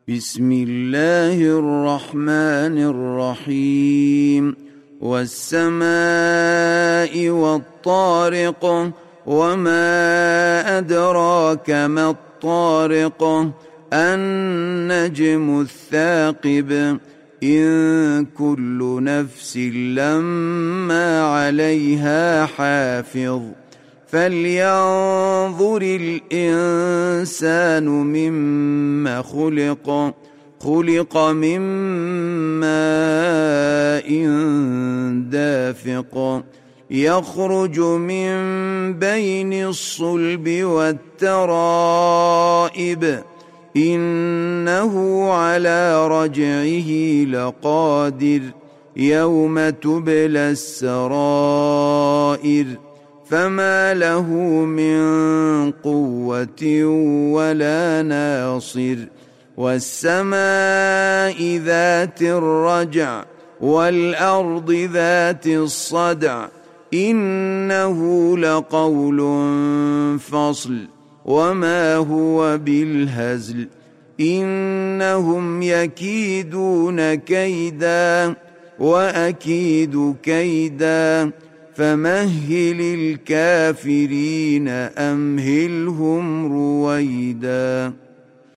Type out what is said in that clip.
بسم الله الرحمن الرحيم والسماء والطارق وما أدراك ما الطارق النجم الثاقب إن كل نفس لما عليها حافظ فلينظر الإنسان مما خلق من ماء دافق يخرج من بين الصلب والترائب إنه على رجعه لقادر يوم تبلى السرائر فما له من قوة ولا ناصر والسماء ذات الرجع والأرض ذات الصدع إنه لقول فصل وما هو بالهزل إنهم يكيدون كيدا وأكيد كيدا فمهل الكافرين أمهلهم رويدا.